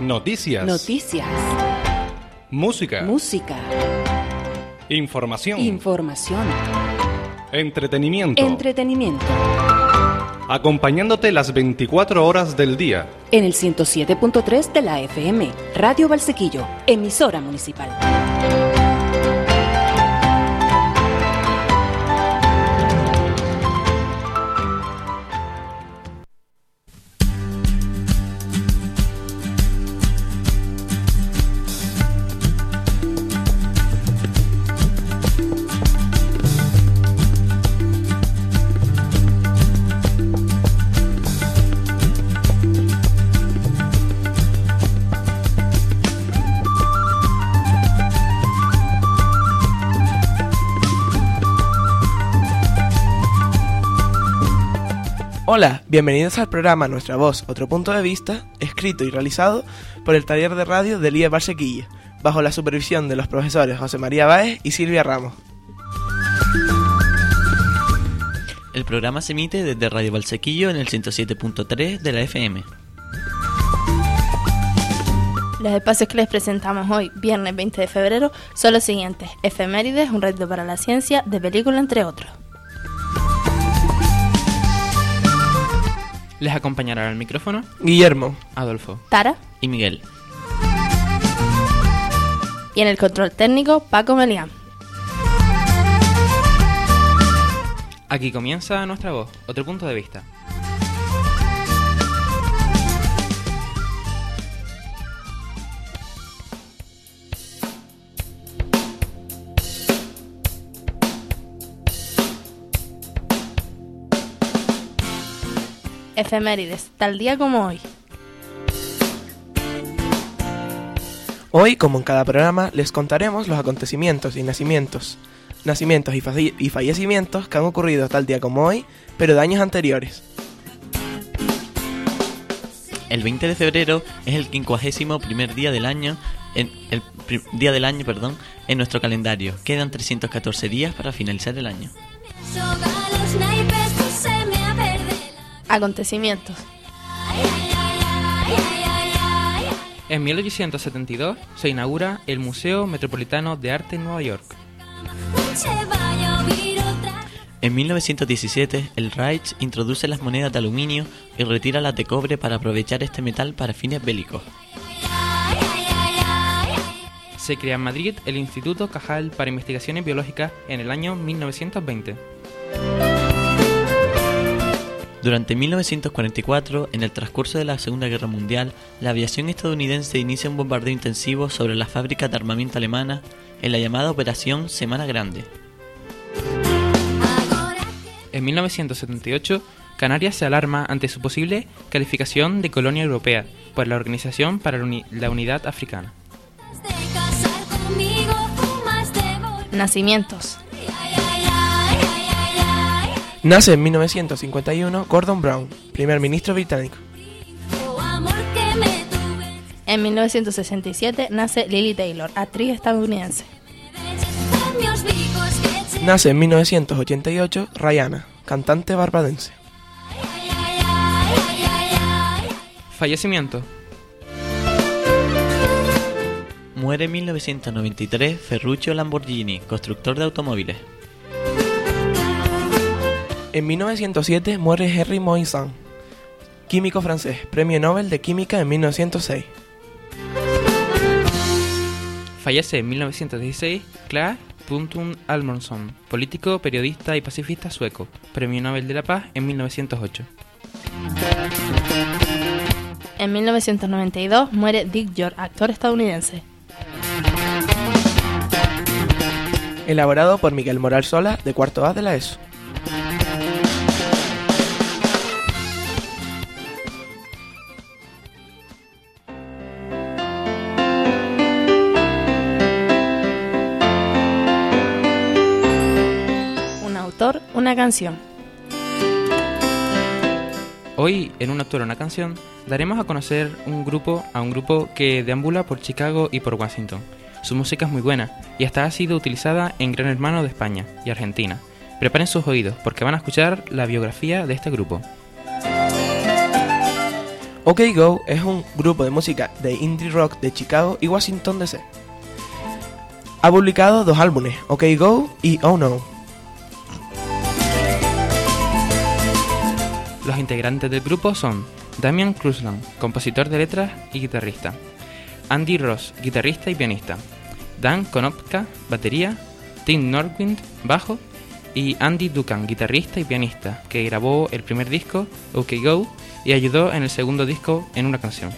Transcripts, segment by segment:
Noticias. Noticias. Música. Música. Información. Información. Entretenimiento. Entretenimiento. Acompañándote las 24 horas del día. En el 107.3 de la FM, Radio Valsequillo, emisora municipal. Hola, bienvenidos al programa Nuestra Voz, Otro Punto de Vista, escrito y realizado por el taller de radio del IE Valsequillo, bajo la supervisión de los profesores José María Báez y Silvia Ramos. El programa se emite desde Radio Valsequillo en el 107.3 de la FM. Los espacios que les presentamos hoy, viernes 20 de febrero, son los siguientes: efemérides, un reto para la ciencia, de película, entre otros. Les acompañará al micrófono Guillermo, Adolfo Tara Y Miguel. y en el control técnico Paco Melián. Aquí comienza Nuestra Voz, Otro Punto de Vista. Efemérides, tal día como hoy. hoy, como en cada programa, les contaremos los acontecimientos y nacimientos y fallecimientos que han ocurrido tal día como hoy, pero de años anteriores. El 20 de febrero es el 51º día del año, en nuestro calendario. Quedan 314 días para finalizar el año. Acontecimientos. En 1872 se inaugura el Museo Metropolitano de Arte en Nueva York. En 1917, el Reich introduce las monedas de aluminio y retira las de cobre para aprovechar este metal para fines bélicos. Se crea en Madrid el Instituto Cajal para Investigaciones Biológicas en el año 1920. Durante 1944, en el transcurso de la Segunda Guerra Mundial, la aviación estadounidense inicia un bombardeo intensivo sobre las fábricas de armamento alemanas en la llamada Operación Semana Grande. En 1978, Canarias se alarma ante su posible calificación de colonia europea por la Organización para la Unidad Africana. Nacimientos. Nace en 1951 Gordon Brown, primer ministro británico. En 1967 nace Lili Taylor, actriz estadounidense. Nace en 1988 Rihanna, cantante barbadense. Fallecimiento. Muere en 1993 Ferruccio Lamborghini, constructor de automóviles. En 1907 muere Henri Moissan, químico francés, premio Nobel de Química en 1906. Fallece en 1916 Claes Puntum Almonsson, político, periodista y pacifista sueco, premio Nobel de la Paz en 1908. En 1992 muere Dick York, actor estadounidense. Elaborado por Miguel Moral Sola, de cuarto A de la ESO. Una canción. Hoy, en Un Autor, Una Canción, daremos a conocer a un grupo que deambula por Chicago y por Washington. Su música es muy buena y hasta ha sido utilizada en Gran Hermano de España y Argentina. Preparen sus oídos porque van a escuchar la biografía de este grupo. OK Go es un grupo de música de indie rock de Chicago y Washington DC. Ha publicado 2 álbumes, OK Go y Oh No. Los integrantes del grupo son Damian Cruzland, compositor de letras y guitarrista, Andy Ross, guitarrista y pianista, Dan Konopka, batería, Tim Norwind, bajo, y Andy Duncan, guitarrista y pianista, que grabó el primer disco, OK Go, y ayudó en el segundo disco en una canción.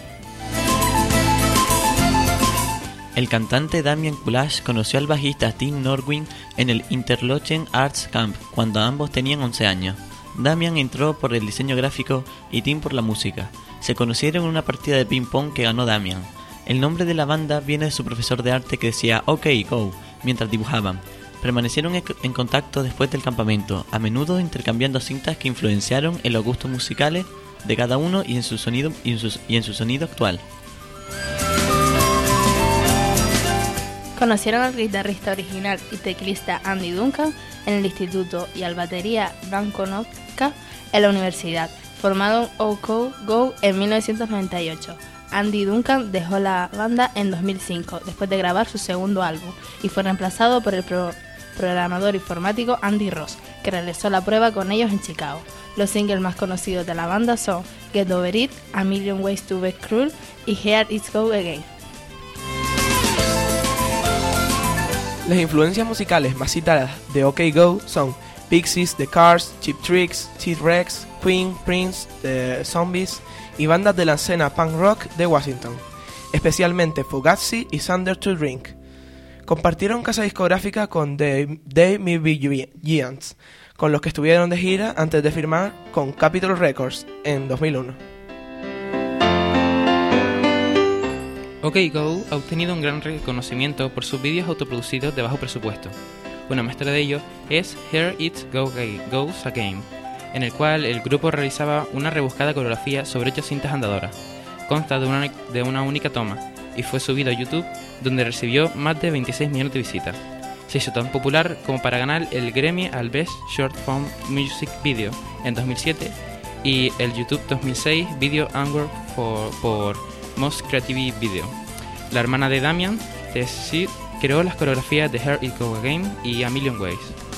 El cantante Damian Kulash conoció al bajista Tim Norwind en el Interlochen Arts Camp cuando ambos tenían 11 años. Damian entró por el diseño gráfico y Tim por la música. Se conocieron en una partida de ping pong que ganó Damian. El nombre de la banda viene de su profesor de arte que decía OK Go mientras dibujaban. Permanecieron en contacto después del campamento, a menudo intercambiando cintas que influenciaron en los gustos musicales de cada uno y en su sonido actual. Conocieron al guitarrista original y teclista Andy Duncan en el instituto y al batería Dan Konopka en la universidad. Formaron OK Go en 1998. Andy Duncan dejó la banda en 2005 después de grabar su segundo álbum y fue reemplazado por el programador informático Andy Ross, que realizó la prueba con ellos en Chicago. Los singles más conocidos de la banda son Get Over It, A Million Ways to Be Cruel y Here It Goes Again. Las influencias musicales más citadas de OK Go son Pixies, The Cars, Cheap Tricks, T-Rex, Queen, Prince, The Zombies y bandas de la escena punk rock de Washington, especialmente Fugazi y Thunder to Drink. Compartieron casa discográfica con They May Be Giants, con los que estuvieron de gira antes de firmar con Capitol Records en 2001. OK Go ha obtenido un gran reconocimiento por sus vídeos autoproducidos de bajo presupuesto. Una muestra de ello es Here It Goes Again, en el cual el grupo realizaba una rebuscada coreografía sobre 8 cintas andadoras. Consta de una única toma y fue subido a YouTube, donde recibió más de 26 millones de visitas. Se hizo tan popular como para ganar el Grammy al Best Short Form Music Video en 2007 y el YouTube 2006 Video Award por Most Creative Video. La hermana de Damian, Tessie, creó las coreografías de Here It Goes Again y A Million Ways.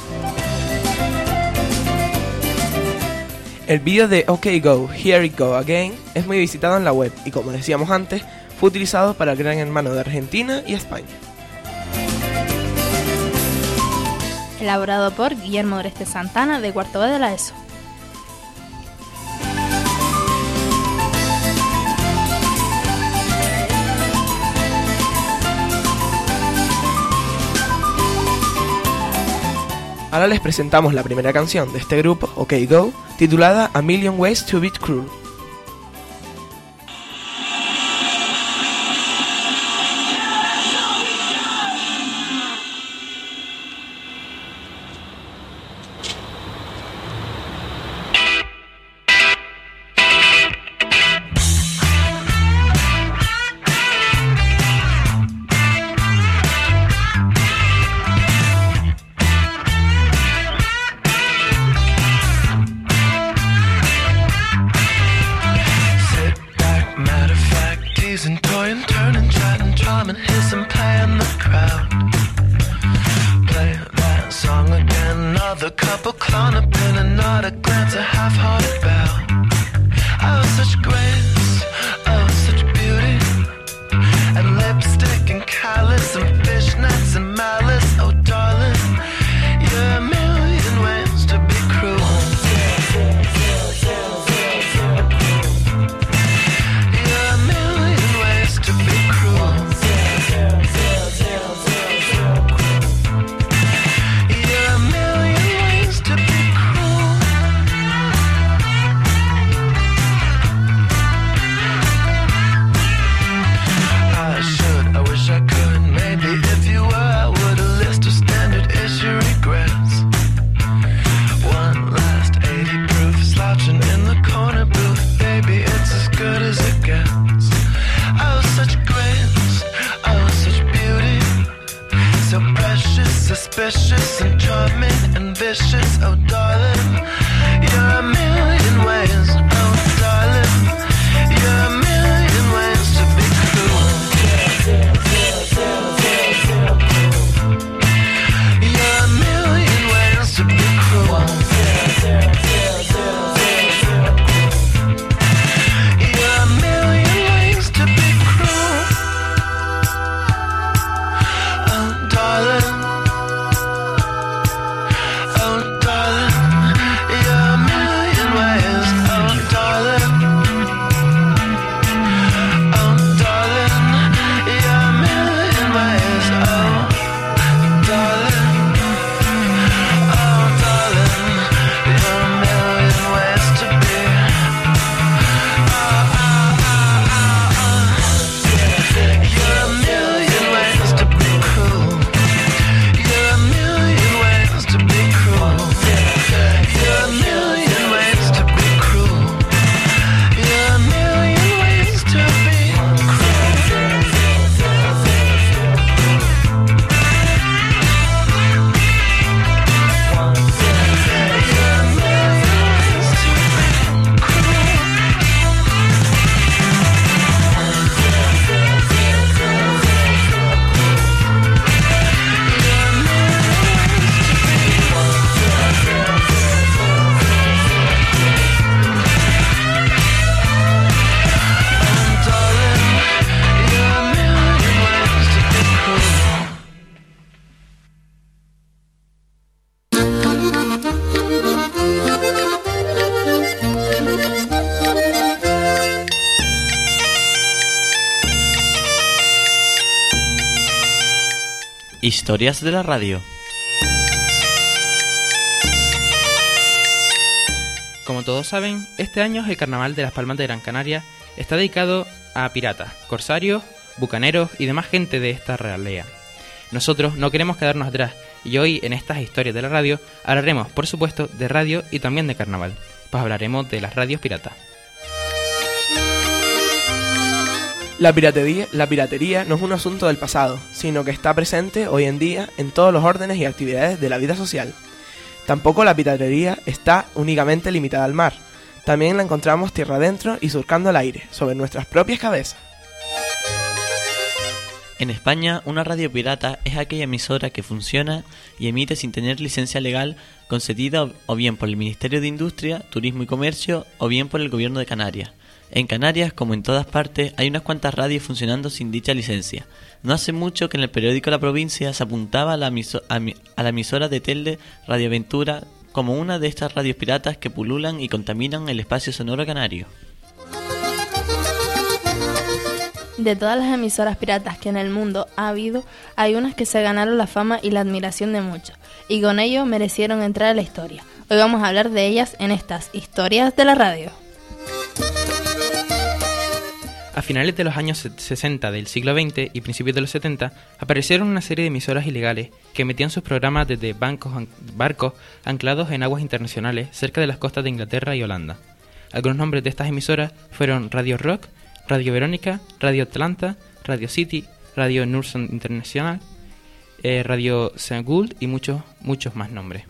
El vídeo de OK Go, Here It Goes Again es muy visitado en la web y, como decíamos antes, fue utilizado para el Gran Hermano de Argentina y España. Elaborado por Guillermo Oreste Santana de cuarto B de la ESO. Ahora les presentamos la primera canción de este grupo, OK Go, titulada A Million Ways to Be Cruel. And toying, turning, chatting, charming, hissing, playing the crowd. Play that song again, another couple clown up in another glance, a half-hearted bow. Oh, such grace, oh, such beauty, and lipstick and callus and fishnets and malice. Oh, darling, you're a million ways to be cruel. Suspicious and charming and vicious, oh darling, you're a million ways, oh darling, you're Historias de la radio. Como todos saben, este año el Carnaval de las Palmas de Gran Canaria está dedicado a piratas, corsarios, bucaneros y demás gente de esta ralea. Nosotros no queremos quedarnos atrás y hoy en estas historias de la radio hablaremos, por supuesto, de radio y también de carnaval. Pues hablaremos de las radios piratas. La piratería no es un asunto del pasado, sino que está presente hoy en día en todos los órdenes y actividades de la vida social. Tampoco la piratería está únicamente limitada al mar. También la encontramos tierra adentro y surcando el aire, sobre nuestras propias cabezas. En España, una radio pirata es aquella emisora que funciona y emite sin tener licencia legal concedida o bien por el Ministerio de Industria, Turismo y Comercio o bien por el Gobierno de Canarias. En Canarias, como en todas partes, hay unas cuantas radios funcionando sin dicha licencia. No hace mucho que en el periódico La Provincia se apuntaba a la emisora de Telde Radio Aventura como una de estas radios piratas que pululan y contaminan el espacio sonoro canario. De todas las emisoras piratas que en el mundo ha habido, hay unas que se ganaron la fama y la admiración de muchos, y con ello merecieron entrar a la historia. Hoy vamos a hablar de ellas en estas Historias de la Radio. A finales de los años 60 del siglo XX y principios de los 70, aparecieron una serie de emisoras ilegales que emitían sus programas desde barcos anclados en aguas internacionales cerca de las costas de Inglaterra y Holanda. Algunos nombres de estas emisoras fueron Radio Rock, Radio Verónica, Radio Atlanta, Radio City, Radio Nurson International, Radio St. Gould y muchos más nombres.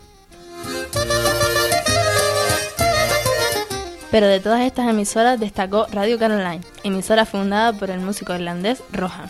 Pero de todas estas emisoras destacó Radio Caroline, emisora fundada por el músico irlandés Rohan.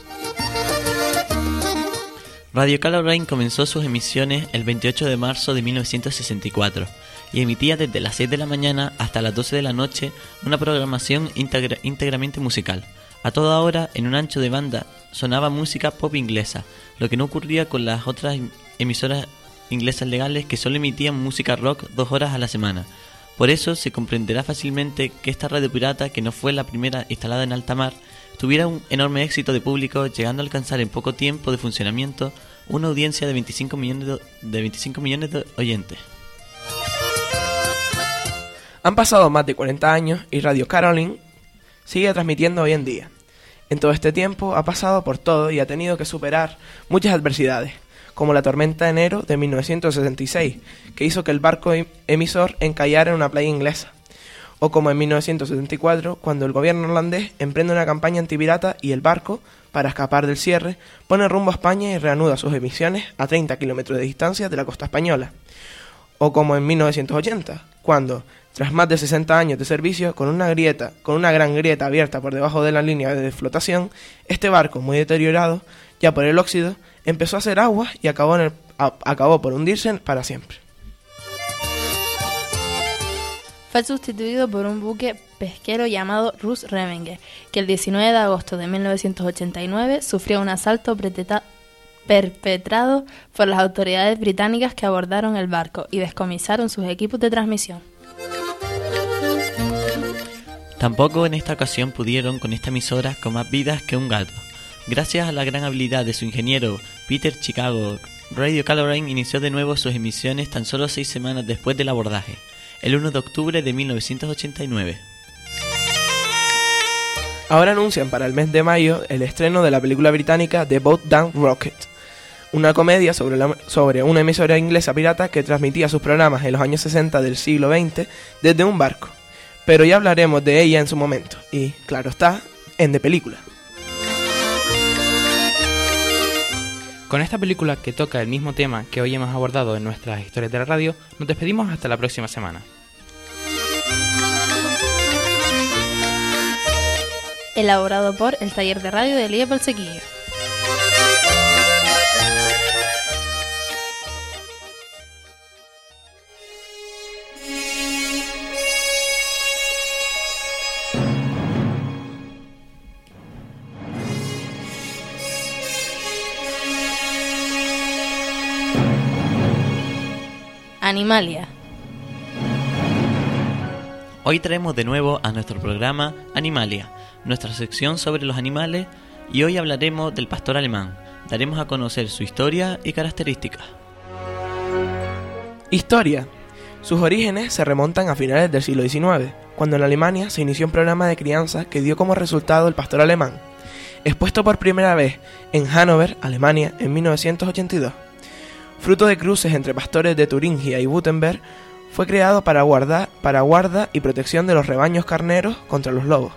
Radio Caroline comenzó sus emisiones el 28 de marzo de 1964 y emitía desde las 6 de la mañana hasta las 12 de la noche una programación íntegramente musical. A toda hora, en un ancho de banda, sonaba música pop inglesa, lo que no ocurría con las otras emisoras inglesas legales que solo emitían música rock 2 horas a la semana. Por eso se comprenderá fácilmente que esta radio pirata, que no fue la primera instalada en alta mar, tuviera un enorme éxito de público, llegando a alcanzar en poco tiempo de funcionamiento una audiencia de 25 millones de oyentes. Han pasado más de 40 años y Radio Caroline sigue transmitiendo hoy en día. En todo este tiempo ha pasado por todo y ha tenido que superar muchas adversidades, como la tormenta de enero de 1966, que hizo que el barco emisor encallara en una playa inglesa, o como en 1974, cuando el gobierno holandés emprende una campaña antipirata y el barco, para escapar del cierre, pone rumbo a España y reanuda sus emisiones a 30 kilómetros de distancia de la costa española, o como en 1980, cuando, tras más de 60 años de servicio, con una gran grieta abierta por debajo de la línea de flotación, este barco, muy deteriorado, ya por el óxido, empezó a hacer agua y acabó por hundirse para siempre. Fue sustituido por un buque pesquero llamado Rus Revenge, que el 19 de agosto de 1989 sufrió un asalto perpetrado por las autoridades británicas que abordaron el barco y descomisaron sus equipos de transmisión. Tampoco en esta ocasión pudieron con esta emisora con más vidas que un gato. Gracias a la gran habilidad de su ingeniero Peter Chicago, Radio Caroline inició de nuevo sus emisiones tan solo 6 semanas después del abordaje, el 1 de octubre de 1989. Ahora anuncian para el mes de mayo el estreno de la película británica The Boat Down Rocket, una comedia sobre una emisora inglesa pirata que transmitía sus programas en los años 60 del siglo XX desde un barco. Pero ya hablaremos de ella en su momento, y, claro está, en de película. Con esta película que toca el mismo tema que hoy hemos abordado en nuestras historias de la radio, nos despedimos hasta la próxima semana. Elaborado por el Taller de Radio de Elías Valsequillo. Animalia. Hoy traemos de nuevo a nuestro programa Animalia, nuestra sección sobre los animales, y hoy hablaremos del pastor alemán, daremos a conocer su historia y características. Historia. Sus orígenes se remontan a finales del siglo XIX, cuando en Alemania se inició un programa de crianza que dio como resultado el pastor alemán, expuesto por primera vez en Hannover, Alemania, en 1982. Fruto de cruces entre pastores de Turingia y Württemberg, fue creado para guarda y protección de los rebaños carneros contra los lobos.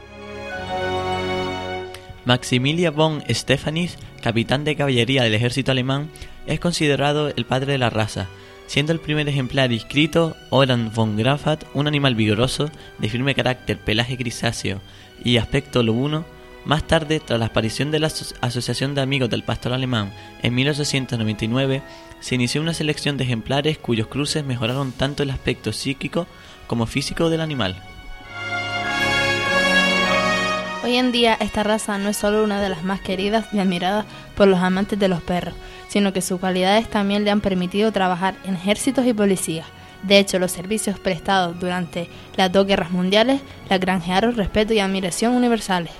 Maximilian von Stephanis, capitán de caballería del ejército alemán, es considerado el padre de la raza, siendo el primer ejemplar inscrito Oran von Grafat, un animal vigoroso, de firme carácter, pelaje grisáceo y aspecto lobuno. Más tarde, tras la aparición de la Asociación de Amigos del Pastor Alemán en 1899, se inició una selección de ejemplares cuyos cruces mejoraron tanto el aspecto psíquico como físico del animal. Hoy en día esta raza no es solo una de las más queridas y admiradas por los amantes de los perros, sino que sus cualidades también le han permitido trabajar en ejércitos y policías. De hecho, los servicios prestados durante las 2 guerras mundiales la granjearon respeto y admiración universales.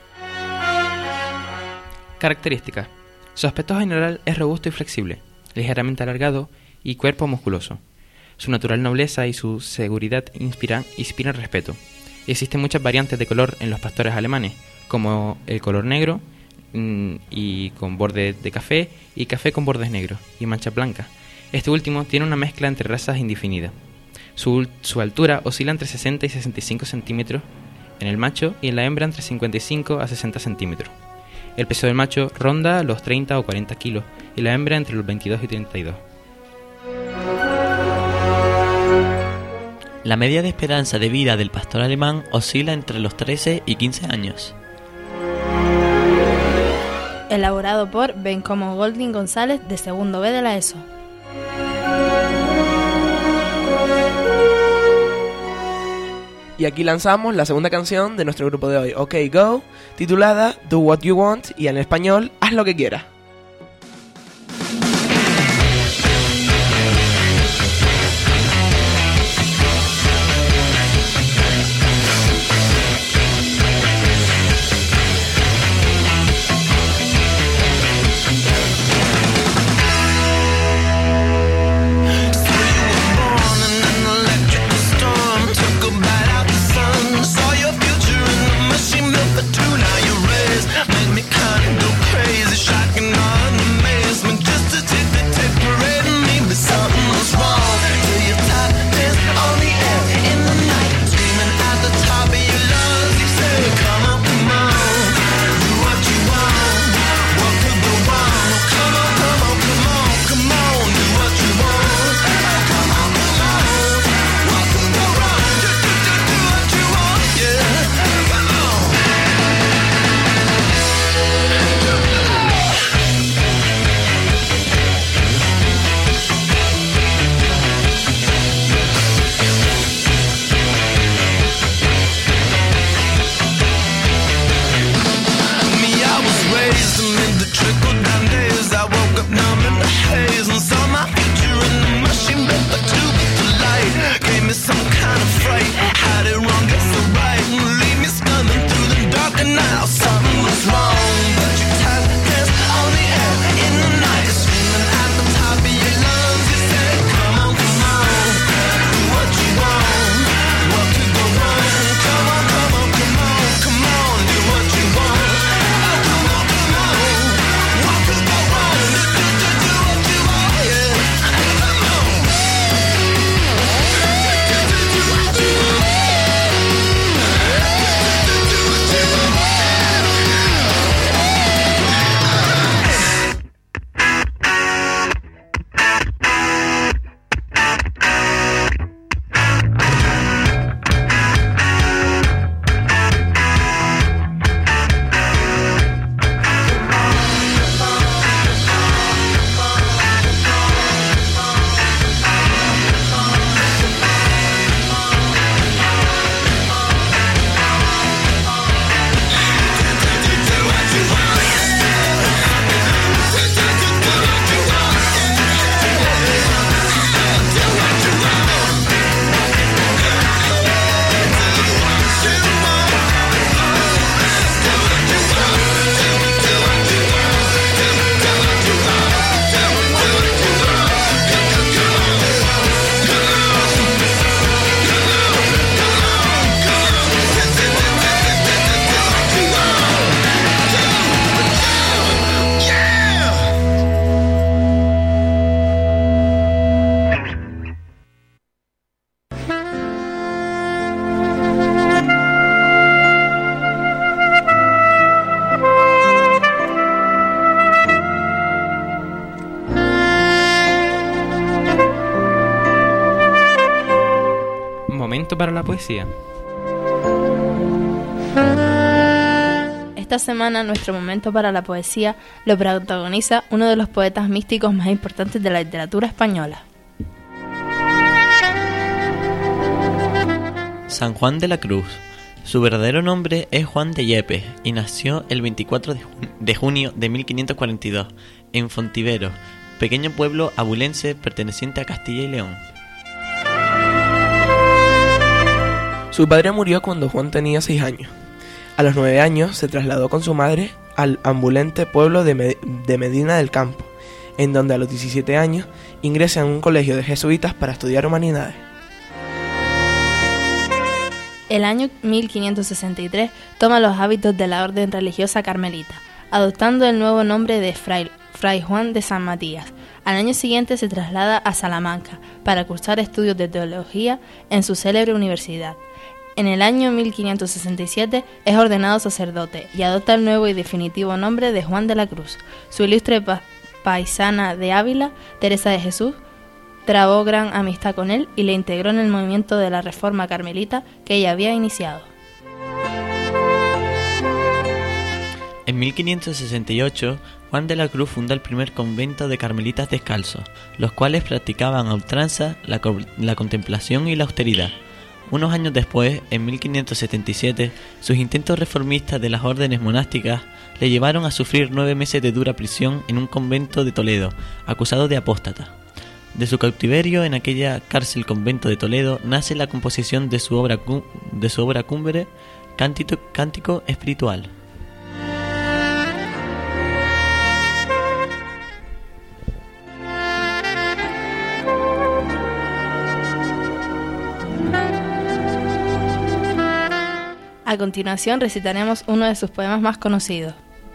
Características. Su aspecto general es robusto y flexible, ligeramente alargado y cuerpo musculoso. Su natural nobleza y su seguridad inspiran respeto. Existen muchas variantes de color en los pastores alemanes, como el color negro y con bordes de café y café con bordes negros y manchas blancas. Este último tiene una mezcla entre razas indefinidas. Su altura oscila entre 60 y 65 centímetros en el macho y en la hembra entre 55 a 60 centímetros. El peso del macho ronda los 30 o 40 kilos y la hembra entre los 22 y 32. La media de esperanza de vida del pastor alemán oscila entre los 13 y 15 años. Elaborado por Bencomo Golding González de segundo B de la ESO. Y aquí lanzamos la segunda canción de nuestro grupo de hoy, OK Go, titulada Do What You Want y en español, Haz lo que quieras. Shocking poesía. Esta semana nuestro momento para la poesía lo protagoniza uno de los poetas místicos más importantes de la literatura española. San Juan de la Cruz. Su verdadero nombre es Juan de Yepes y nació el 24 de junio de 1542 en Fontivero, pequeño pueblo abulense perteneciente a Castilla y León. Su padre murió cuando Juan tenía 6 años. A los 9 años se trasladó con su madre al ambulante pueblo de Medina del Campo, en donde a los 17 años ingresa en un colegio de jesuitas para estudiar humanidades. El año 1563 toma los hábitos de la orden religiosa carmelita, adoptando el nuevo nombre de Fray Juan de San Matías. Al año siguiente se traslada a Salamanca para cursar estudios de teología en su célebre universidad. En el año 1567 es ordenado sacerdote y adopta el nuevo y definitivo nombre de Juan de la Cruz. Su ilustre paisana de Ávila, Teresa de Jesús, trabó gran amistad con él y le integró en el movimiento de la Reforma Carmelita que ella había iniciado. En 1568, Juan de la Cruz funda el primer convento de carmelitas descalzos, los cuales practicaban a ultranza la contemplación y la austeridad. Unos años después, en 1577, sus intentos reformistas de las órdenes monásticas le llevaron a sufrir 9 meses de dura prisión en un convento de Toledo, acusado de apóstata. De su cautiverio en aquella cárcel convento de Toledo nace la composición de su obra cumbre, Cántico Espiritual. A continuación recitaremos uno de sus poemas más conocidos.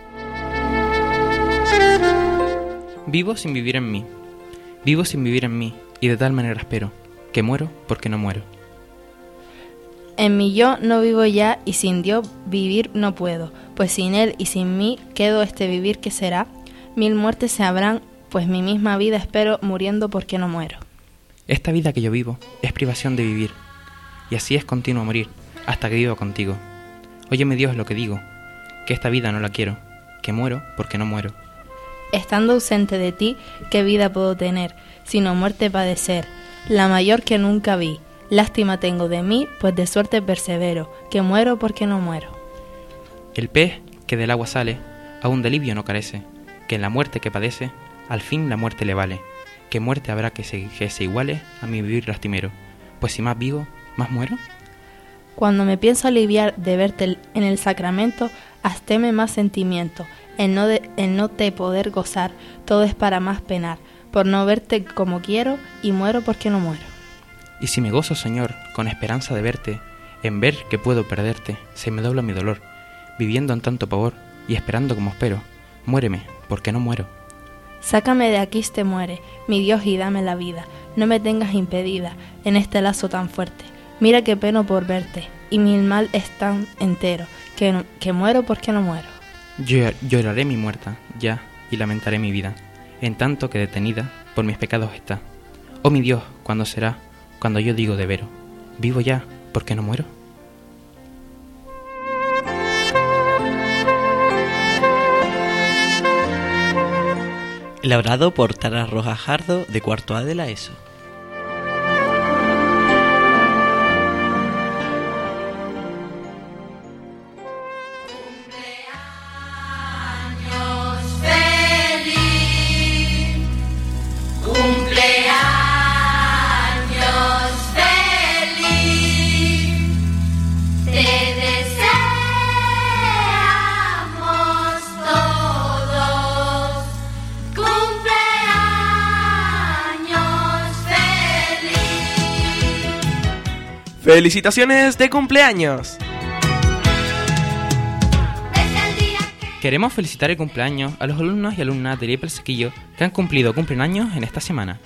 Vivo sin vivir en mí. Vivo sin vivir en mí, y de tal manera espero, que muero porque no muero. En mi yo no vivo ya, y sin Dios vivir no puedo, pues sin Él y sin mí quedo este vivir que será. 1000 muertes se habrán, pues mi misma vida espero, muriendo porque no muero. Esta vida que yo vivo es privación de vivir, y así es continuo morir, hasta que vivo contigo. Óyeme Dios lo que digo, que esta vida no la quiero, que muero porque no muero. Estando ausente de ti, ¿qué vida puedo tener, sino muerte padecer, la mayor que nunca vi? Lástima tengo de mí, pues de suerte persevero, que muero porque no muero. El pez que del agua sale, aún de alivio no carece, que en la muerte que padece, al fin la muerte le vale, que muerte habrá que se iguale a mi vivir lastimero, pues si más vivo, más muero. Cuando me pienso aliviar de verte en el sacramento, hasteme más sentimiento, el no te poder gozar, todo es para más penar, por no verte como quiero, y muero porque no muero. Y si me gozo, Señor, con esperanza de verte, en ver que puedo perderte, se me dobla mi dolor, viviendo en tanto pavor, y esperando como espero, muéreme, porque no muero. Sácame de aquí te muere, mi Dios, y dame la vida, no me tengas impedida en este lazo tan fuerte. Mira que peno por verte, y mi mal es tan entero, que muero porque no muero. Lloraré mi muerta, ya, y lamentaré mi vida, en tanto que detenida por mis pecados está. Oh mi Dios, ¿cuándo será? Cuando yo digo de vero, ¿vivo ya porque no muero? Elaborado por Tara Rojas Jardo, de cuarto A de la ESO. ¡Felicitaciones de cumpleaños! Queremos felicitar el cumpleaños a los alumnos y alumnas del IEP El Sequillo que han cumplen años en esta semana.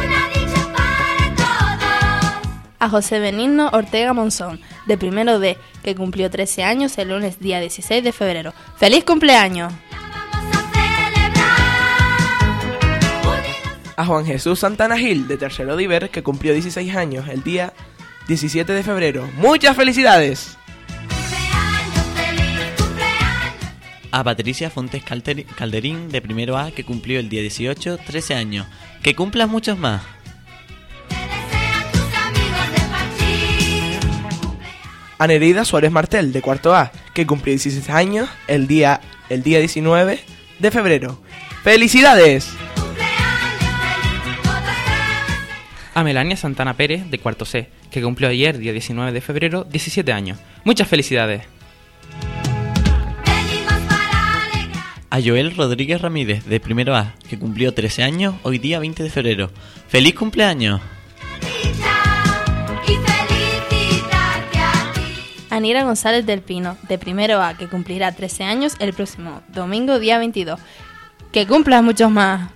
A José Benigno Ortega Monzón, de primero D, que cumplió 13 años el lunes día 16 de febrero. ¡Feliz cumpleaños! A Juan Jesús Santana Gil, de tercero de Iber, que cumplió 16 años el día 17 de febrero. ¡Muchas felicidades! A Patricia Fontes Calderín, de primero A, que cumplió el día 18, 13 años. ¡Que cumplas muchos más! A Nereida Suárez Martel, de cuarto A, que cumplió 16 años el día 19 de febrero. ¡Felicidades! A Melania Santana Pérez, de cuarto C, que cumplió ayer, día 19 de febrero, 17 años. ¡Muchas felicidades! A Joel Rodríguez Ramírez, de primero A, que cumplió 13 años hoy día 20 de febrero. ¡Feliz cumpleaños! Anira González del Pino, de primero A, que cumplirá 13 años el próximo domingo día 22. ¡Que cumplas muchos más!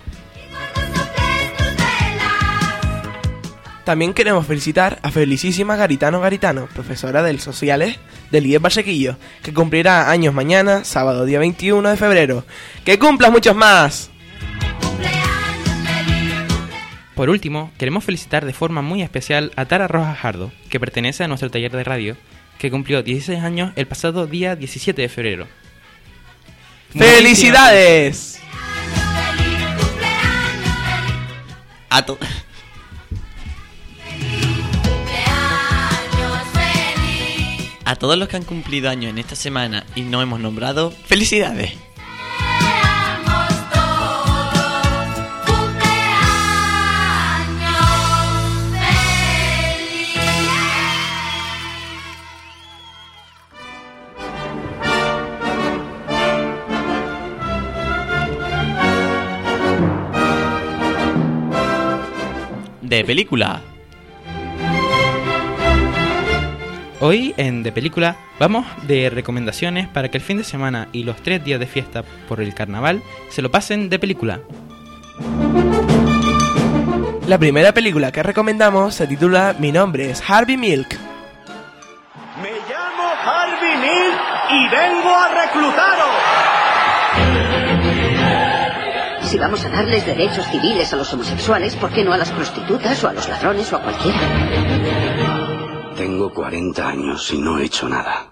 También queremos felicitar a Felicísima Garitano, profesora de Sociales del IES Valsequillo, que cumplirá años mañana, sábado día 21 de febrero. ¡Que cumplas muchos más! Por último, queremos felicitar de forma muy especial a Tara Rojas Jardo, que pertenece a nuestro taller de radio, que cumplió 16 años el pasado día 17 de febrero. ¡Felicidades! A todos los que han cumplido años en esta semana y no hemos nombrado, ¡felicidades! De película. Hoy en De Película vamos de recomendaciones para que el fin de semana y los 3 días de fiesta por el carnaval se lo pasen de película. La primera película que recomendamos se titula Mi nombre es Harvey Milk. Me llamo Harvey Milk y vengo a reclutaros. Si vamos a darles derechos civiles a los homosexuales, ¿por qué no a las prostitutas o a los ladrones o a cualquiera? Tengo 40 años y no he hecho nada.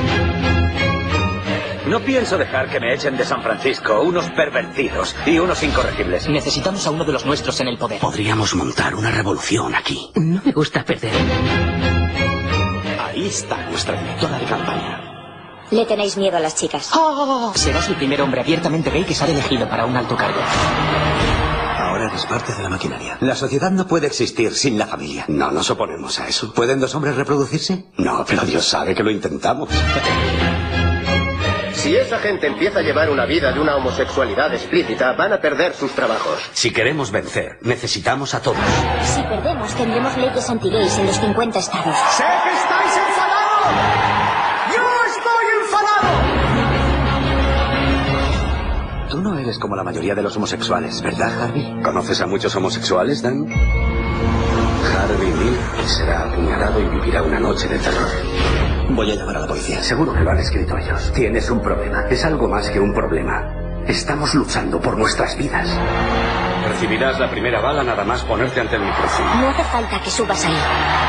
No pienso dejar que me echen de San Francisco unos pervertidos y unos incorregibles. Necesitamos a uno de los nuestros en el poder. Podríamos montar una revolución aquí. No me gusta perder. Ahí está nuestra directora de campaña. Le tenéis miedo a las chicas. Serás el primer hombre abiertamente gay que sale elegido para un alto cargo. Ahora eres parte de la maquinaria. La sociedad no puede existir sin la familia. No nos oponemos a eso. ¿Pueden 2 hombres reproducirse? No, pero Dios sabe que lo intentamos. Si esa gente empieza a llevar una vida de una homosexualidad explícita, van a perder sus trabajos. Si queremos vencer, necesitamos a todos. Si perdemos, tendremos leyes anti-gays en los 50 estados. ¡Sé que estáis enfadados! ¡Yo estoy enfadado! Tú no eres como la mayoría de los homosexuales, ¿verdad, Harvey? ¿Conoces a muchos homosexuales, Dan? Harvey Milk será apuñalado y vivirá una noche de terror. Voy a llamar a la policía. Seguro que lo han escrito ellos. Tienes un problema. Es algo más que un problema. Estamos luchando por nuestras vidas. Recibirás la primera bala nada más ponerte ante el micrófono. No hace falta que subas ahí.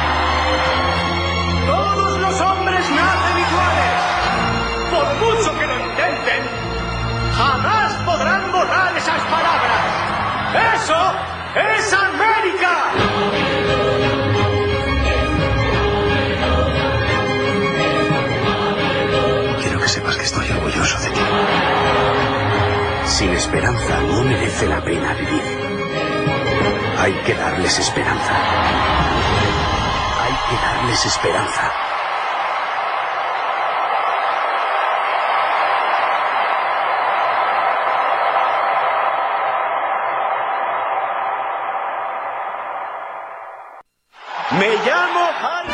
Todos los hombres nacen iguales. Por mucho que lo intenten, jamás podrán borrar esas palabras. ¡Eso es América! Quiero que sepas que estoy orgulloso de ti. Sin esperanza no merece la pena vivir. Hay que darles esperanza. Hay que darles esperanza. Me llamo Harvey.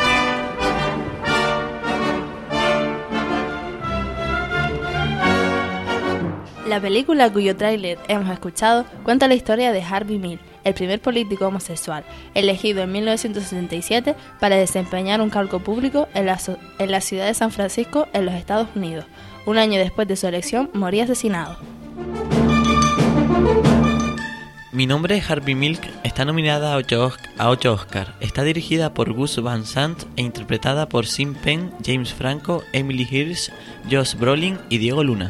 La película cuyo tráiler hemos escuchado cuenta la historia de Harvey Milk, el primer político homosexual, elegido en 1967 para desempeñar un cargo público en la ciudad de San Francisco, en los Estados Unidos. Un año después de su elección, moría asesinado. Mi nombre es Harvey Milk está nominada a 8 Oscar. Está dirigida por Gus Van Sant e interpretada por Sean Penn, James Franco, Emily Hirsch, Josh Brolin y Diego Luna.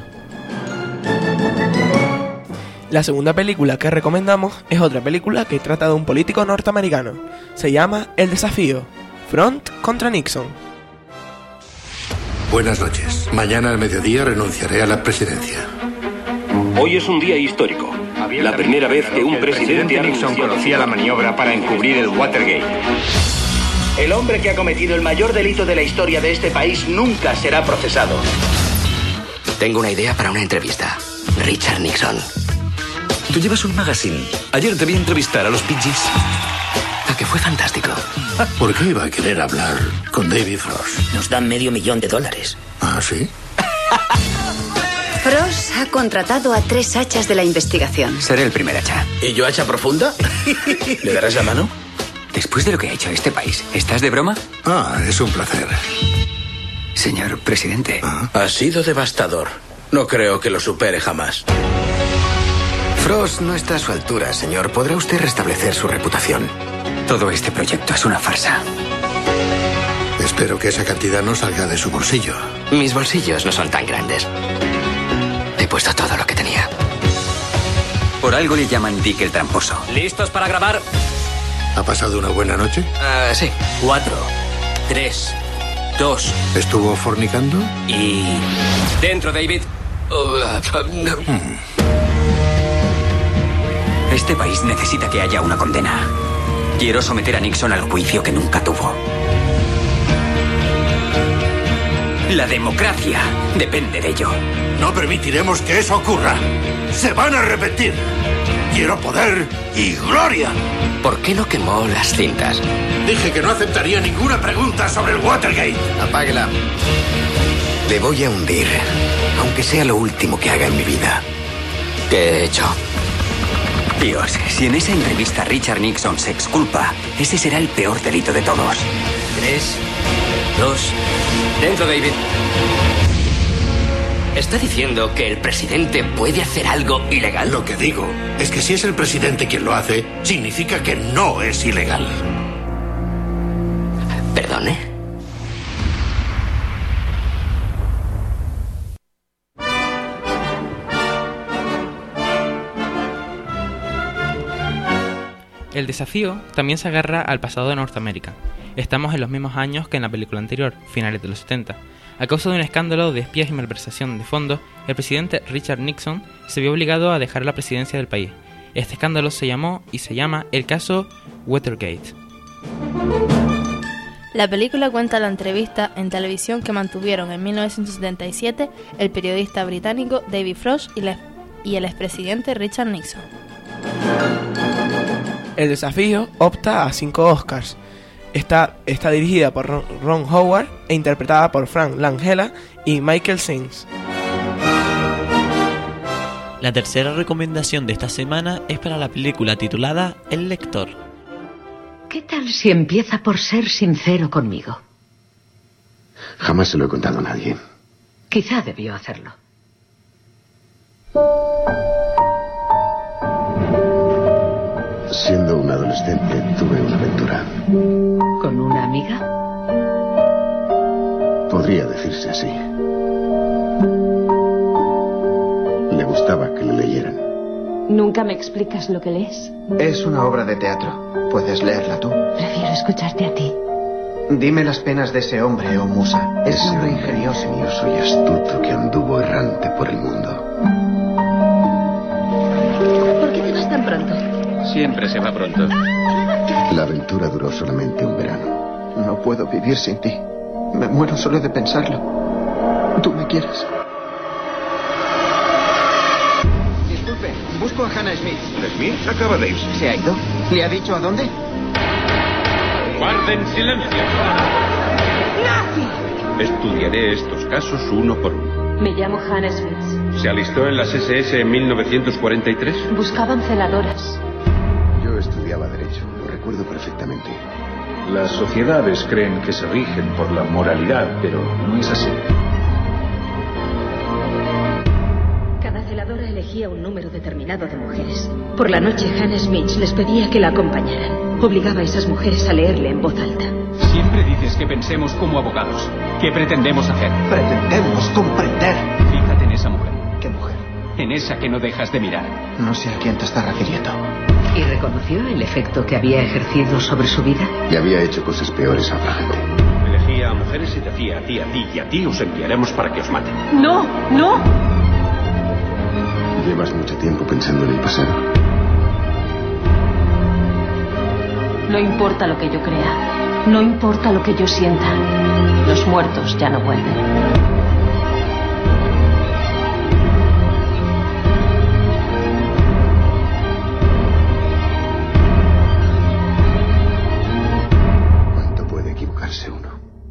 La segunda película que recomendamos es otra película que trata de un político norteamericano. Se llama El Desafío, Front contra Nixon. Buenas noches. Mañana al mediodía renunciaré a la presidencia. Hoy es un día histórico. La primera vez que un presidente Nixon conocía la maniobra para encubrir el Watergate. El hombre que ha cometido el mayor delito de la historia de este país nunca será procesado. Tengo una idea para una entrevista. Richard Nixon. Tú llevas un magazine. Ayer te vi entrevistar a los Bee Gees. Que fue fantástico. ¿Por qué iba a querer hablar con David Frost? Nos dan $500,000. ¿Ah, sí? Frost ha contratado a 3 hachas de la investigación. Seré el primer hacha. ¿Y yo hacha profunda? ¿Le darás la mano? Después de lo que ha hecho este país, ¿estás de broma? Ah, es un placer. Señor presidente. Ha sido devastador. No creo que lo supere jamás. Frost no está a su altura, señor. ¿Podrá usted restablecer su reputación? Todo este proyecto es una farsa. Espero que esa cantidad no salga de su bolsillo. Mis bolsillos no son tan grandes. He puesto todo lo que tenía. Por algo le llaman Dick el tramposo. ¿Listos para grabar? ¿Ha pasado una buena noche? Sí. 4, 3, 2. ¿Estuvo fornicando? Y... Dentro, David. Este país necesita que haya una condena. Quiero someter a Nixon al juicio que nunca tuvo. La democracia depende de ello. No permitiremos que eso ocurra. Se van a arrepentir. Quiero poder y gloria. ¿Por qué no quemó las cintas? Dije que no aceptaría ninguna pregunta sobre el Watergate. Apáguela. Le voy a hundir, aunque sea lo último que haga en mi vida. ¿Qué he hecho? Dios, si en esa entrevista Richard Nixon se exculpa, ese será el peor delito de todos. 3, 2... Dentro, David. ¿Está diciendo que el presidente puede hacer algo ilegal? Lo que digo es que si es el presidente quien lo hace, significa que no es ilegal. ¿Perdone? El desafío también se agarra al pasado de Norteamérica. Estamos en los mismos años que en la película anterior, finales de los 70. A causa de un escándalo de espías y malversación de fondos, el presidente Richard Nixon se vio obligado a dejar la presidencia del país. Este escándalo se llamó y se llama el caso Watergate. La película cuenta la entrevista en televisión que mantuvieron en 1977 el periodista británico David Frost y el expresidente Richard Nixon. El desafío opta a 5 Oscars. Está dirigida por Ron Howard e interpretada por Frank Langella y Michael Sims. La tercera recomendación de esta semana es para la película titulada El lector. ¿Qué tal si empieza por ser sincero conmigo? Jamás se lo he contado a nadie. Quizá debió hacerlo. Siendo un adolescente, tuve una aventura. ¿Con una amiga? Podría decirse así. Le gustaba que le leyeran. ¿Nunca me explicas lo que lees? Es una obra de teatro. Puedes leerla tú. Prefiero escucharte a ti. Dime las penas de ese hombre, oh musa. Es un hombre ingenioso y astuto que anduvo errante por el mundo. ¿Por qué te vas tan pronto? Siempre se va pronto. La aventura duró solamente un verano. No puedo vivir sin ti. Me muero solo de pensarlo. ¿Tú me quieres? Disculpe, busco a Hannah Smith. ¿Smith? Acaba de irse. ¿Se ha ido? ¿Le ha dicho a dónde? Guarden silencio. ¡Nazi! Estudiaré estos casos uno por uno. Me llamo Hannah Smith. ¿Se alistó en las SS en 1943? Buscaban celadoras. Yo estudiaba Derecho, lo recuerdo perfectamente. Las sociedades creen que se rigen por la moralidad, pero no es así. Cada celadora elegía elegía un número determinado de mujeres. Por la noche, Hannah Smith les pedía que la acompañaran. Obligaba a esas mujeres a leerle en voz alta. Siempre dices que pensemos como abogados. ¿Qué pretendemos hacer? Pretendemos comprender. Fíjate en esa mujer. ¿Qué mujer? En esa que no dejas de mirar. No sé a quién te estás refiriendo. ¿Y reconoció el efecto que había ejercido sobre su vida? Y había hecho cosas peores a otra gente. Elegía a mujeres y decía a ti y a ti os enviaremos para que os maten. ¡No! ¡No! Llevas mucho tiempo pensando en el pasado. No importa lo que yo crea. No importa lo que yo sienta. Los muertos ya no vuelven. Uno.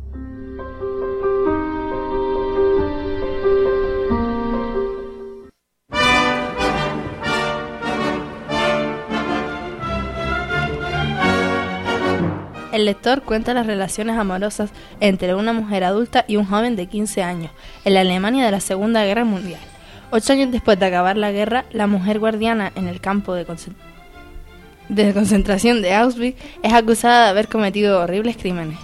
El lector cuenta las relaciones amorosas entre una mujer adulta y un joven de 15 años en la Alemania de la Segunda Guerra Mundial. 8 años después de acabar la guerra, la mujer guardiana en el campo de concentración de Auschwitz es acusada de haber cometido horribles crímenes.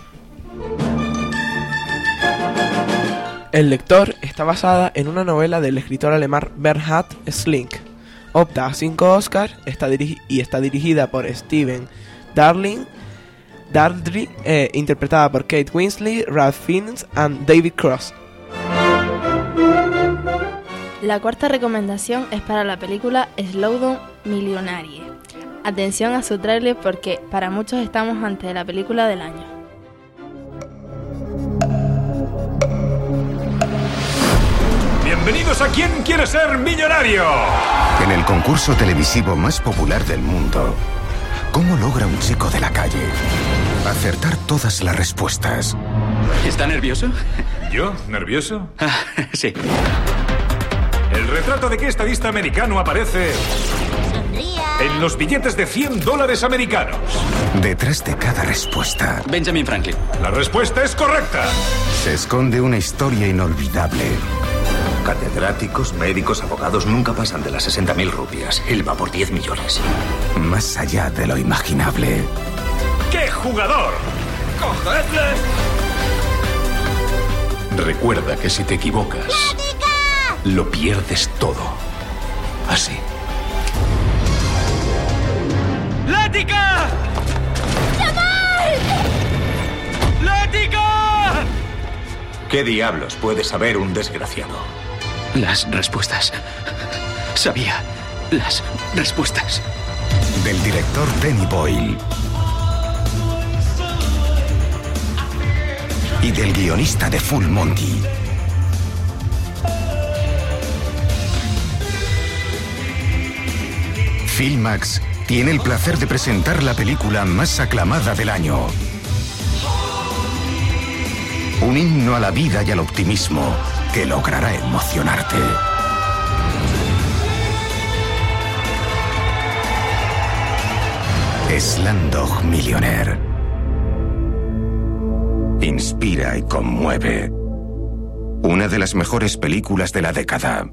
El lector está basada en una novela del escritor alemán Bernhard Schlink. Opta a 5 Oscars y está dirigida por Steven Daldry, interpretada por Kate Winslet, Ralph Fiennes y David Cross. La cuarta recomendación es para la película Slumdog Millionaire. Atención a su tráiler porque para muchos estamos ante la película del año. Bienvenidos a ¿Quién quiere ser millonario? En el concurso televisivo más popular del mundo, ¿cómo logra un chico de la calle acertar todas las respuestas? ¿Está nervioso? ¿Yo? ¿Nervioso? Sí. ¿El retrato de qué estadista americano aparece en los billetes de $100 americanos? Detrás de cada respuesta, Benjamin Franklin. La respuesta es correcta. se esconde una historia inolvidable. Catedráticos, médicos, abogados nunca pasan de las 60.000 rupias. Él va por 10 millones. Más allá de lo imaginable. ¡Qué jugador! ¡Cogedle! Recuerda que si te equivocas, lo pierdes todo. Así. ¡Lática! ¡Chaval! ¡Lática! ¿Qué diablos puede saber un desgraciado? Las respuestas. Sabía las respuestas. Del director Danny Boyle. Y del guionista de Full Monty. Filmax tiene el placer de presentar la película más aclamada del año. Un himno a la vida y al optimismo que logrará emocionarte. Slumdog Millionaire. Inspira y conmueve. Una de las mejores películas de la década.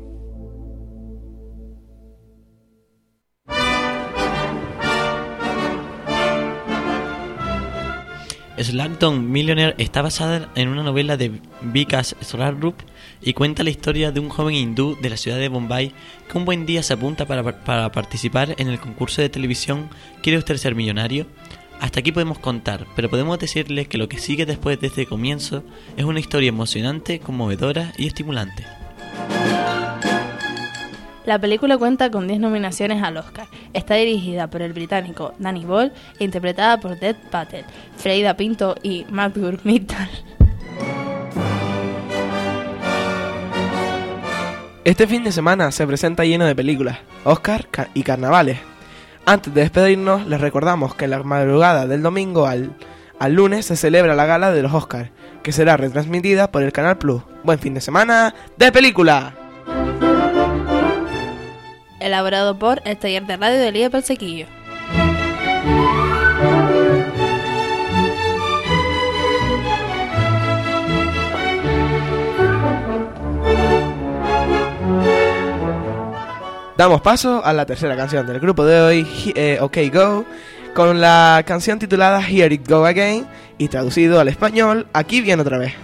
Slumdog Millionaire está basada en una novela de Vikas Swarup y cuenta la historia de un joven hindú de la ciudad de Bombay que un buen día se apunta para participar en el concurso de televisión ¿Quiere usted ser millonario? Hasta aquí podemos contar, pero podemos decirles que lo que sigue después de este comienzo es una historia emocionante, conmovedora y estimulante. La película cuenta con 10 nominaciones al Oscar. Está dirigida por el británico Danny Boyle e interpretada por Dev Patel, Freida Pinto y Madhur Mittal. Este fin de semana se presenta lleno de películas, Oscar y carnavales. Antes de despedirnos, les recordamos que en la madrugada del domingo al lunes se celebra la gala de los Oscars, que será retransmitida por el Canal Plus. Buen fin de semana de película. Elaborado por el Taller de Radio de Elías Valsequillo. Damos paso a la tercera canción del grupo de hoy, OK Go, con la canción titulada Here It Go Again y traducido al español, Aquí viene otra vez.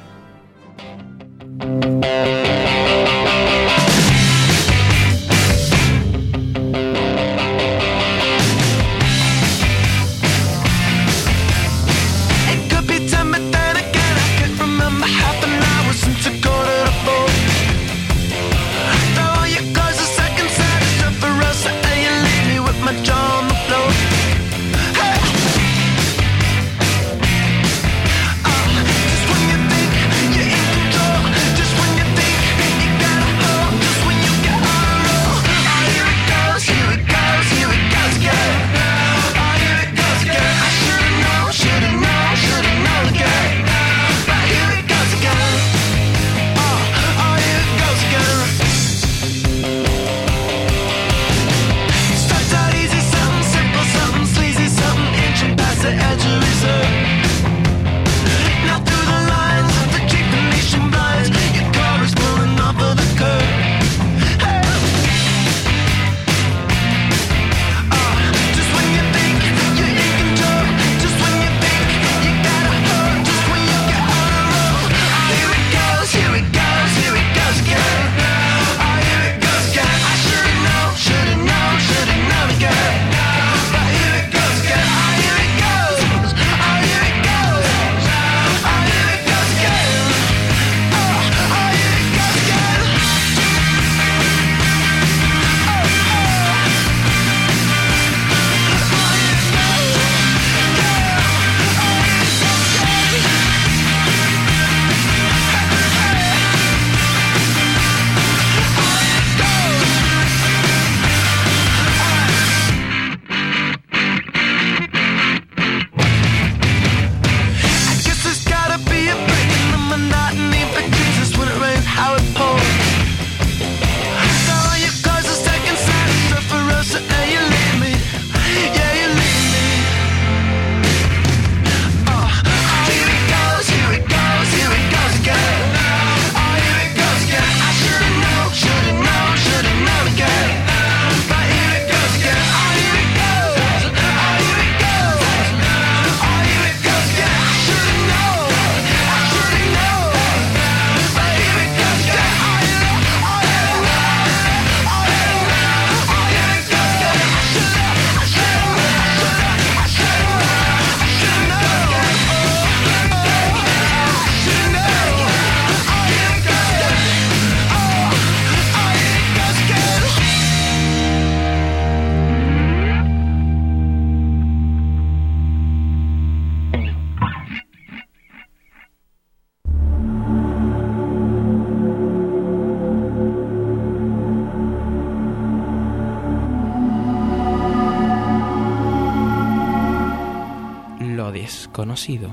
Desconocido.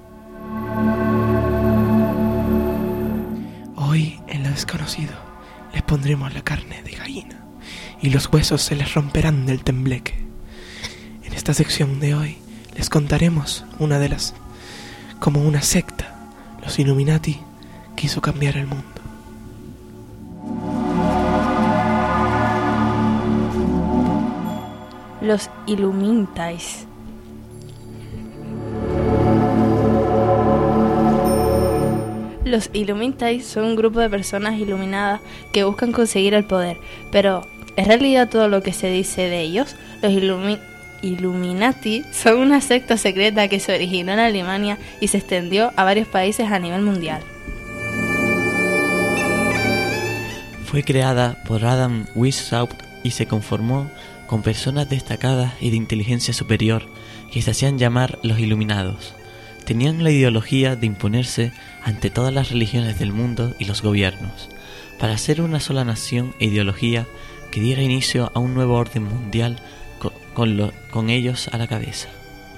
Hoy en lo desconocido les pondremos la carne de gallina y los huesos se les romperán del tembleque. En esta sección de hoy les contaremos una de las, como una secta, los Illuminati quiso cambiar el mundo. Los Illuminatis. Los Illuminatis son un grupo de personas iluminadas que buscan conseguir el poder, pero ¿es realidad todo lo que se dice de ellos? Los Illuminati son una secta secreta que se originó en Alemania y se extendió a varios países a nivel mundial. Fue creada por Adam Weishaupt y se conformó con personas destacadas y de inteligencia superior que se hacían llamar los Iluminados. Tenían la ideología de imponerse ante todas las religiones del mundo y los gobiernos, para hacer una sola nación e ideología que diera inicio a un nuevo orden mundial con ellos a la cabeza.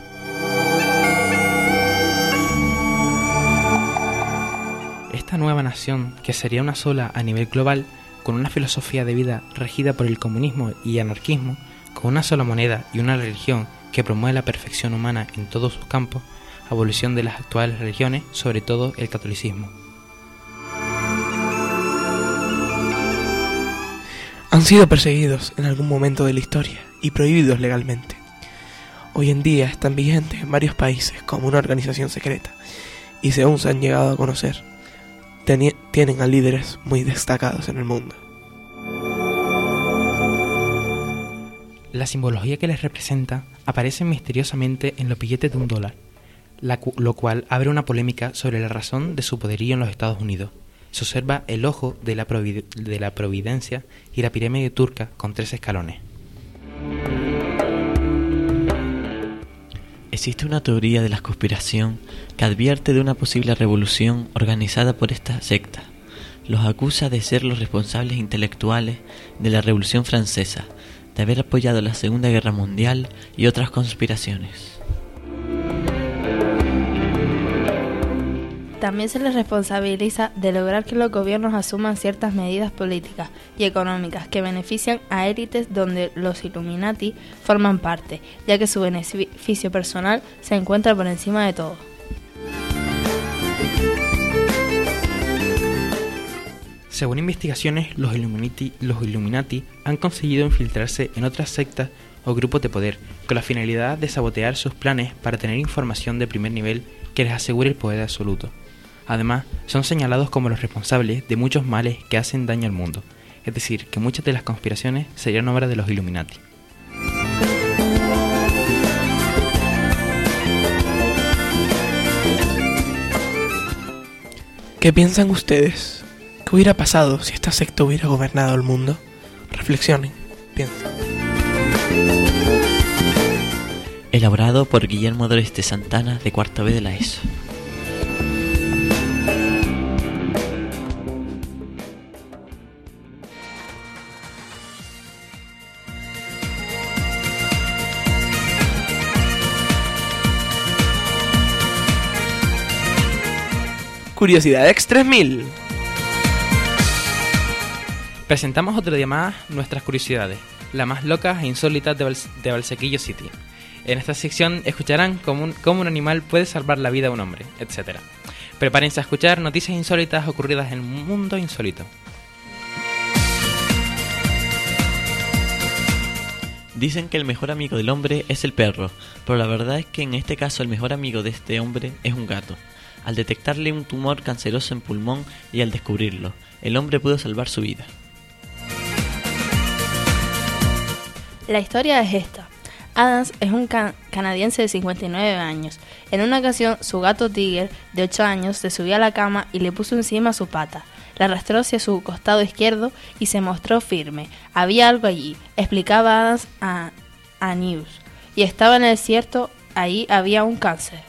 Esta nueva nación, que sería una sola a nivel global, con una filosofía de vida regida por el comunismo y anarquismo, con una sola moneda y una religión que promueve la perfección humana en todos sus campos, abolición de las actuales religiones, sobre todo el catolicismo. Han sido perseguidos en algún momento de la historia y prohibidos legalmente. Hoy en día están vigentes en varios países como una organización secreta y según se han llegado a conocer, tienen a líderes muy destacados en el mundo. La simbología que les representa aparece misteriosamente en los billetes de $1, lo cual abre una polémica sobre la razón de su poderío en los Estados Unidos. Se observa el ojo de la providencia y la pirámide turca con 3 escalones. Existe una teoría de la conspiración que advierte de una posible revolución organizada por esta secta. Los acusa de ser los responsables intelectuales de la Revolución Francesa, de haber apoyado la Segunda Guerra Mundial y otras conspiraciones. También se les responsabiliza de lograr que los gobiernos asuman ciertas medidas políticas y económicas que benefician a élites donde los Illuminati forman parte, ya que su beneficio personal se encuentra por encima de todo. Según investigaciones, los Illuminati han conseguido infiltrarse en otras sectas o grupos de poder con la finalidad de sabotear sus planes para tener información de primer nivel que les asegure el poder absoluto. Además, son señalados como los responsables de muchos males que hacen daño al mundo, es decir, que muchas de las conspiraciones serían obra de los Illuminati. ¿Qué piensan ustedes? ¿Qué hubiera pasado si esta secta hubiera gobernado el mundo? Reflexionen, piensen. Elaborado por Guillermo Doreste Santana, de cuarto B de la ESO. Curiosidad X 3000. Presentamos otro día más nuestras curiosidades, las más locas e insólitas de Valsequillo City. En esta sección escucharán cómo un animal puede salvar la vida a un hombre, etc. Prepárense a escuchar noticias insólitas ocurridas en un mundo insólito. Dicen que el mejor amigo del hombre es el perro, pero la verdad es que en este caso el mejor amigo de este hombre es un gato. Al detectarle un tumor canceroso en pulmón y al descubrirlo, el hombre pudo salvar su vida. La historia es esta. Adams es un canadiense de 59 años. En una ocasión, su gato Tiger, de 8 años, se subió a la cama y le puso encima su pata. La arrastró hacia su costado izquierdo y se mostró firme. Había algo allí, explicaba Adams a News. Y estaba en el cierto, ahí había un cáncer.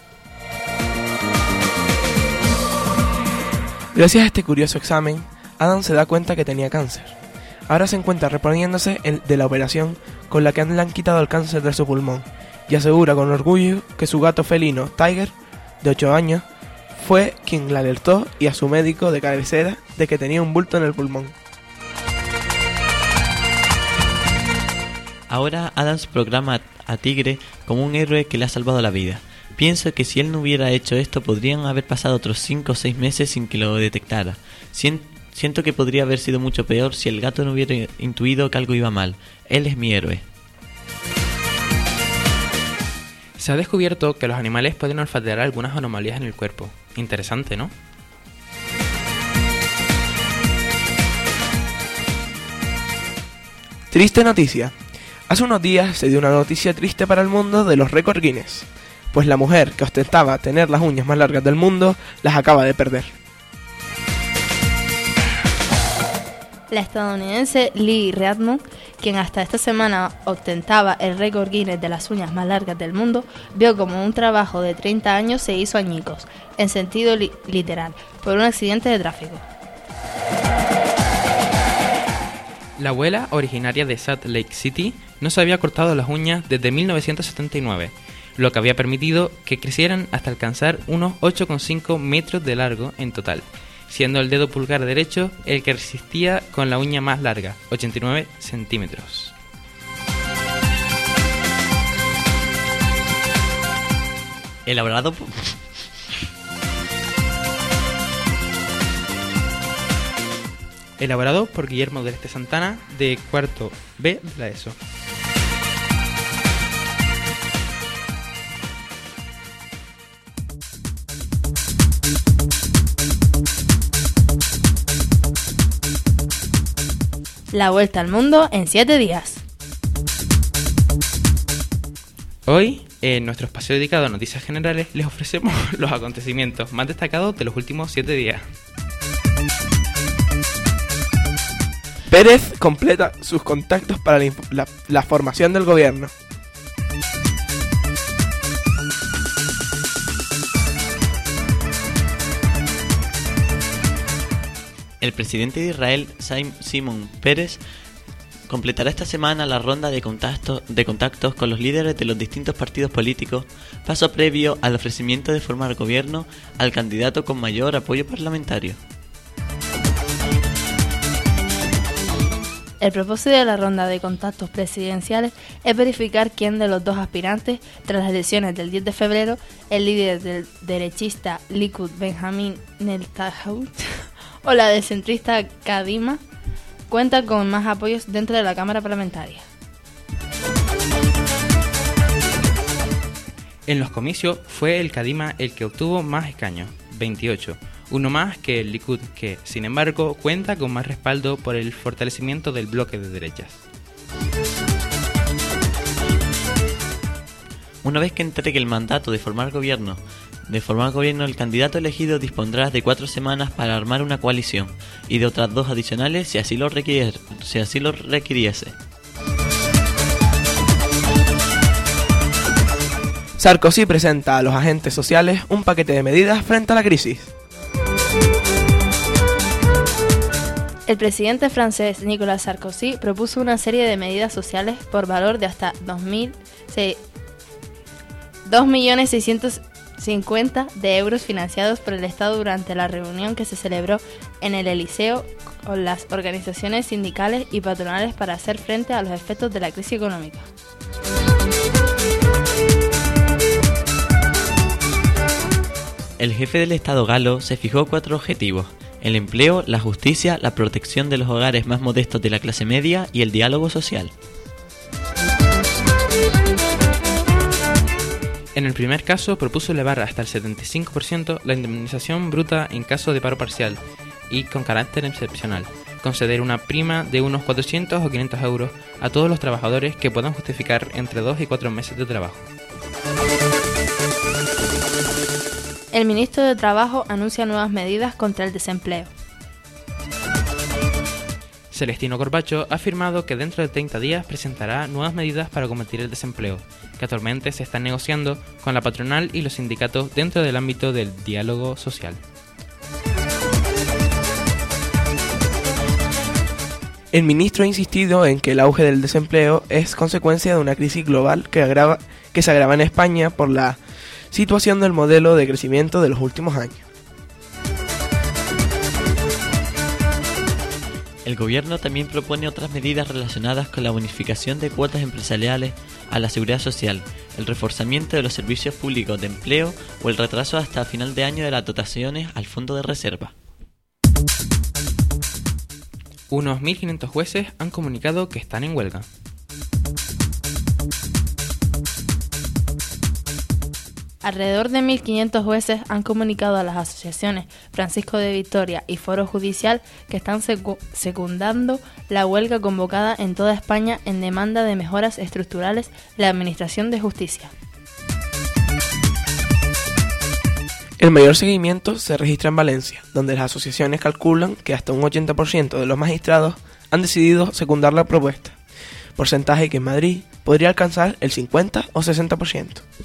Gracias a este curioso examen, Adam se da cuenta que tenía cáncer. Ahora se encuentra reponiéndose de la operación con la que le han quitado el cáncer de su pulmón y asegura con orgullo que su gato felino, Tiger, de 8 años, fue quien le alertó y a su médico de cabecera de que tenía un bulto en el pulmón. Ahora Adams proclama a Tigre como un héroe que le ha salvado la vida. Pienso que si él no hubiera hecho esto podrían haber pasado otros 5 o 6 meses sin que lo detectara. Siento que podría haber sido mucho peor si el gato no hubiera intuido que algo iba mal. Él es mi héroe. Se ha descubierto que los animales pueden olfatear algunas anomalías en el cuerpo. Interesante, ¿no? Triste noticia. Hace unos días se dio una noticia triste para el mundo de los récords Guinness, pues la mujer que ostentaba tener las uñas más largas del mundo las acaba de perder. La estadounidense Lee Redmond, quien hasta esta semana ostentaba el récord Guinness de las uñas más largas del mundo, vio como un trabajo de 30 años se hizo añicos, en sentido literal, por un accidente de tráfico. La abuela, originaria de Salt Lake City, no se había cortado las uñas desde 1979, lo que había permitido que crecieran hasta alcanzar unos 8,5 metros de largo en total, siendo el dedo pulgar derecho el que resistía con la uña más larga, 89 centímetros. Elaborado elaborado por Guillermo del Este Santana, de cuarto B de la ESO. La vuelta al mundo en 7 días. Hoy, en nuestro espacio dedicado a noticias generales, les ofrecemos los acontecimientos más destacados de los últimos 7 días. Pérez completa sus contactos para la formación del gobierno. El presidente de Israel, Simón Peres, completará esta semana la ronda de contactos con los líderes de los distintos partidos políticos, paso previo al ofrecimiento de formar gobierno al candidato con mayor apoyo parlamentario. El propósito de la ronda de contactos presidenciales es verificar quién de los dos aspirantes, tras las elecciones del 10 de febrero, el líder del derechista Likud Benjamin Netanyahu o la del centrista Kadima, cuenta con más apoyos dentro de la Cámara Parlamentaria. En los comicios fue el Kadima el que obtuvo más escaños, 28, uno más que el Likud, que, sin embargo, cuenta con más respaldo por el fortalecimiento del bloque de derechas. Una vez que entregue el mandato de formar gobierno, el candidato elegido dispondrá de 4 semanas para armar una coalición y de otras 2 adicionales si así lo requiriese. Sarkozy presenta a los agentes sociales un paquete de medidas frente a la crisis. El presidente francés Nicolas Sarkozy propuso una serie de medidas sociales por valor de hasta 2.650.000 de euros financiados por el Estado durante la reunión que se celebró en el Elíseo con las organizaciones sindicales y patronales para hacer frente a los efectos de la crisis económica. El jefe del Estado galo se fijó 4 objetivos: el empleo, la justicia, la protección de los hogares más modestos de la clase media y el diálogo social. En el primer caso propuso elevar hasta el 75% la indemnización bruta en caso de paro parcial y con carácter excepcional, conceder una prima de unos 400 o 500 euros a todos los trabajadores que puedan justificar entre 2 y 4 meses de trabajo. El ministro de Trabajo anuncia nuevas medidas contra el desempleo. Celestino Corbacho ha afirmado que dentro de 30 días presentará nuevas medidas para combatir el desempleo, que actualmente se están negociando con la patronal y los sindicatos dentro del ámbito del diálogo social. El ministro ha insistido en que el auge del desempleo es consecuencia de una crisis global que se agrava en España por la situación del modelo de crecimiento de los últimos años. El gobierno también propone otras medidas relacionadas con la bonificación de cuotas empresariales a la seguridad social, el reforzamiento de los servicios públicos de empleo o el retraso hasta final de año de las dotaciones al fondo de reserva. Unos 1.500 jueces han comunicado que están en huelga. Alrededor de 1.500 jueces han comunicado a las asociaciones Francisco de Vitoria y Foro Judicial que están secundando la huelga convocada en toda España en demanda de mejoras estructurales en la Administración de Justicia. El mayor seguimiento se registra en Valencia, donde las asociaciones calculan que hasta un 80% de los magistrados han decidido secundar la propuesta, porcentaje que en Madrid podría alcanzar el 50 o 60%.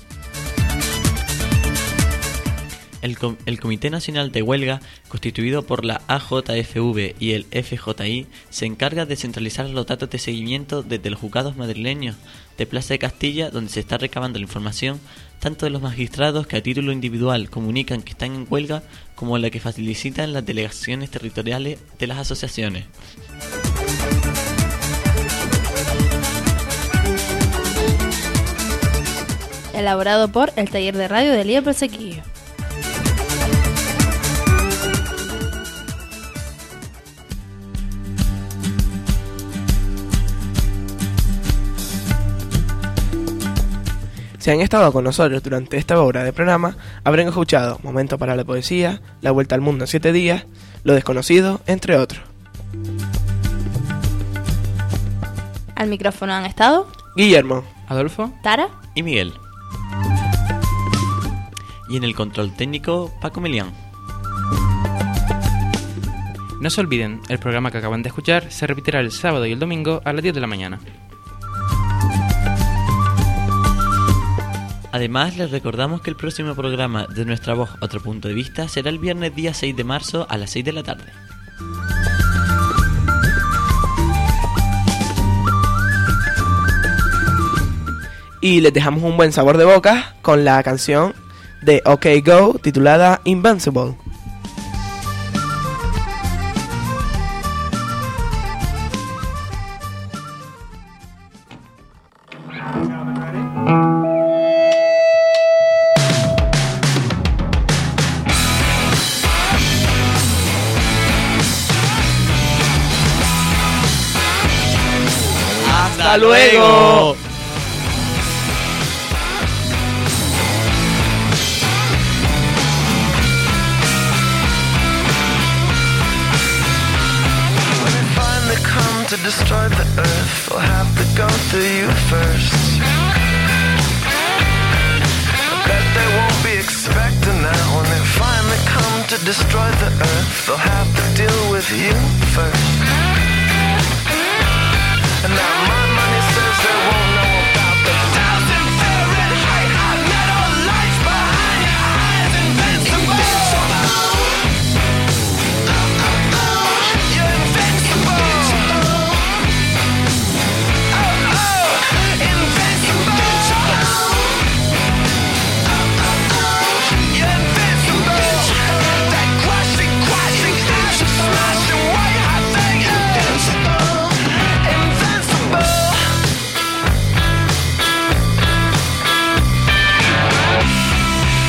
El Comité Nacional de Huelga, constituido por la AJFV y el FJI, se encarga de centralizar los datos de seguimiento desde los juzgados madrileños de Plaza de Castilla, donde se está recabando la información tanto de los magistrados que a título individual comunican que están en huelga, como la que facilitan las delegaciones territoriales de las asociaciones. Elaborado por el Taller de Radio de Elías Barsequillo. Si han estado con nosotros durante esta hora de programa, habrán escuchado Momento para la Poesía, La Vuelta al Mundo en 7 días, Lo Desconocido, entre otros. Al micrófono han estado Guillermo, Adolfo, Tara y Miguel. Y en el control técnico, Paco Melián. No se olviden, el programa que acaban de escuchar se repetirá el sábado y el domingo a las 10 de la mañana. Además, les recordamos que el próximo programa de Nuestra Voz, Otro Punto de Vista será el viernes día 6 de marzo a las 6 de la tarde. Y les dejamos un buen sabor de boca con la canción de OK Go titulada Invincible. ¡Hasta luego! To destroy the earth, they'll have to go through you first. I bet they won't be expecting that when they finally come to destroy the earth, they'll have to deal with you first. And now my money says they won't know about the 1,000 Fahrenheit high metal lights behind your eyes, invincible. You're invincible.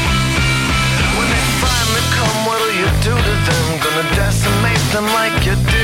Gonna decimate them like you did.